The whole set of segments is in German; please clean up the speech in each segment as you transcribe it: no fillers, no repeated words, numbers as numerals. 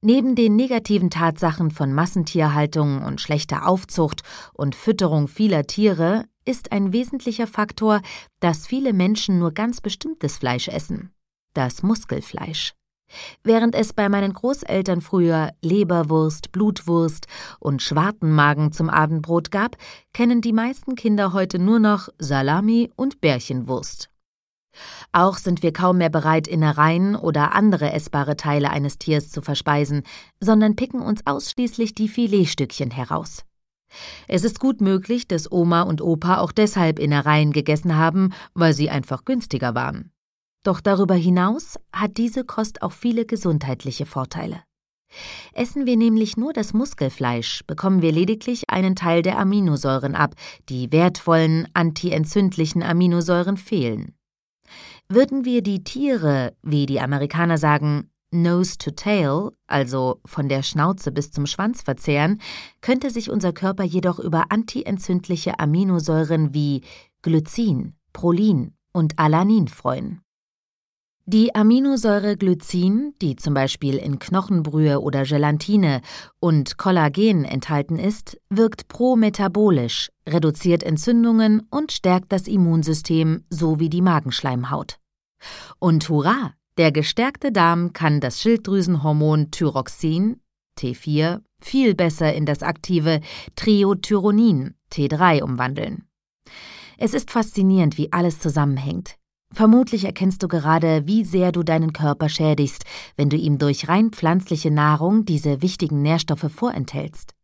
Neben den negativen Tatsachen von Massentierhaltung und schlechter Aufzucht und Fütterung vieler Tiere ist ein wesentlicher Faktor, dass viele Menschen nur ganz bestimmtes Fleisch essen: das Muskelfleisch. Während es bei meinen Großeltern früher Leberwurst, Blutwurst und Schwartenmagen zum Abendbrot gab, kennen die meisten Kinder heute nur noch Salami und Bärchenwurst. Auch sind wir kaum mehr bereit, Innereien oder andere essbare Teile eines Tiers zu verspeisen, sondern picken uns ausschließlich die Filetstückchen heraus. Es ist gut möglich, dass Oma und Opa auch deshalb Innereien gegessen haben, weil sie einfach günstiger waren. Doch darüber hinaus hat diese Kost auch viele gesundheitliche Vorteile. Essen wir nämlich nur das Muskelfleisch, bekommen wir lediglich einen Teil der Aminosäuren ab, die wertvollen antientzündlichen Aminosäuren fehlen. Würden wir die Tiere, wie die Amerikaner sagen, Nose to Tail, also von der Schnauze bis zum Schwanz verzehren, könnte sich unser Körper jedoch über antientzündliche Aminosäuren wie Glycin, Prolin und Alanin freuen. Die Aminosäure Glycin, die zum Beispiel in Knochenbrühe oder Gelatine und Kollagen enthalten ist, wirkt prometabolisch, reduziert Entzündungen und stärkt das Immunsystem sowie die Magenschleimhaut. Und hurra! Der gestärkte Darm kann das Schilddrüsenhormon Thyroxin, T4, viel besser in das aktive Triiodthyronin, T3, umwandeln. Es ist faszinierend, wie alles zusammenhängt. Vermutlich erkennst du gerade, wie sehr du deinen Körper schädigst, wenn du ihm durch rein pflanzliche Nahrung diese wichtigen Nährstoffe vorenthältst.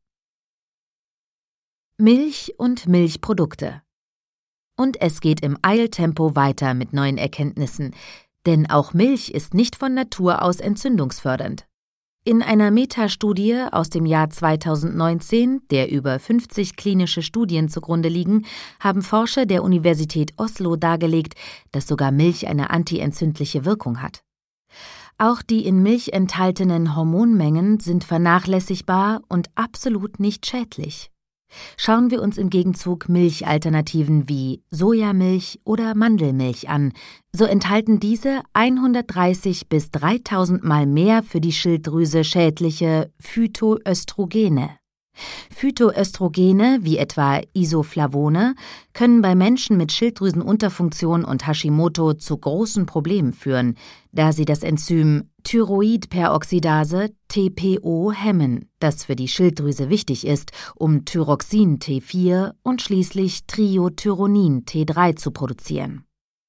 Milch und Milchprodukte. Und es geht im Eiltempo weiter mit neuen Erkenntnissen, denn auch Milch ist nicht von Natur aus entzündungsfördernd. In einer Metastudie aus dem Jahr 2019, der über 50 klinische Studien zugrunde liegen, haben Forscher der Universität Oslo dargelegt, dass sogar Milch eine antientzündliche Wirkung hat. Auch die in Milch enthaltenen Hormonmengen sind vernachlässigbar und absolut nicht schädlich. Schauen wir uns im Gegenzug Milchalternativen wie Sojamilch oder Mandelmilch an, so enthalten diese 130 bis 3000 Mal mehr für die Schilddrüse schädliche Phytoöstrogene. Phytoöstrogene, wie etwa Isoflavone, können bei Menschen mit Schilddrüsenunterfunktion und Hashimoto zu großen Problemen führen, da sie das Enzym Thyroidperoxidase TPO hemmen, das für die Schilddrüse wichtig ist, um Thyroxin T4 und schließlich Triiodthyronin T3 zu produzieren.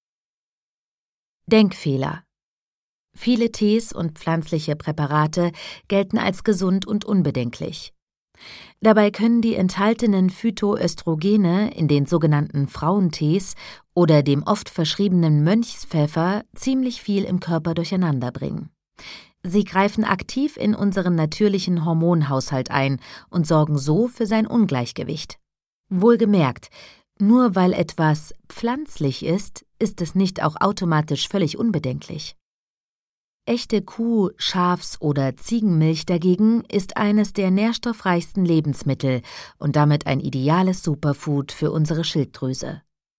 Denkfehler. Viele Tees und pflanzliche Präparate gelten als gesund und unbedenklich. Dabei können die enthaltenen Phytoöstrogene in den sogenannten Frauentees oder dem oft verschriebenen Mönchspfeffer ziemlich viel im Körper durcheinanderbringen. Sie greifen aktiv in unseren natürlichen Hormonhaushalt ein und sorgen so für sein Ungleichgewicht. Wohlgemerkt, nur weil etwas pflanzlich ist, ist es nicht auch automatisch völlig unbedenklich. Echte Kuh-, Schafs- oder Ziegenmilch dagegen ist eines der nährstoffreichsten Lebensmittel und damit ein ideales Superfood für unsere Schilddrüse.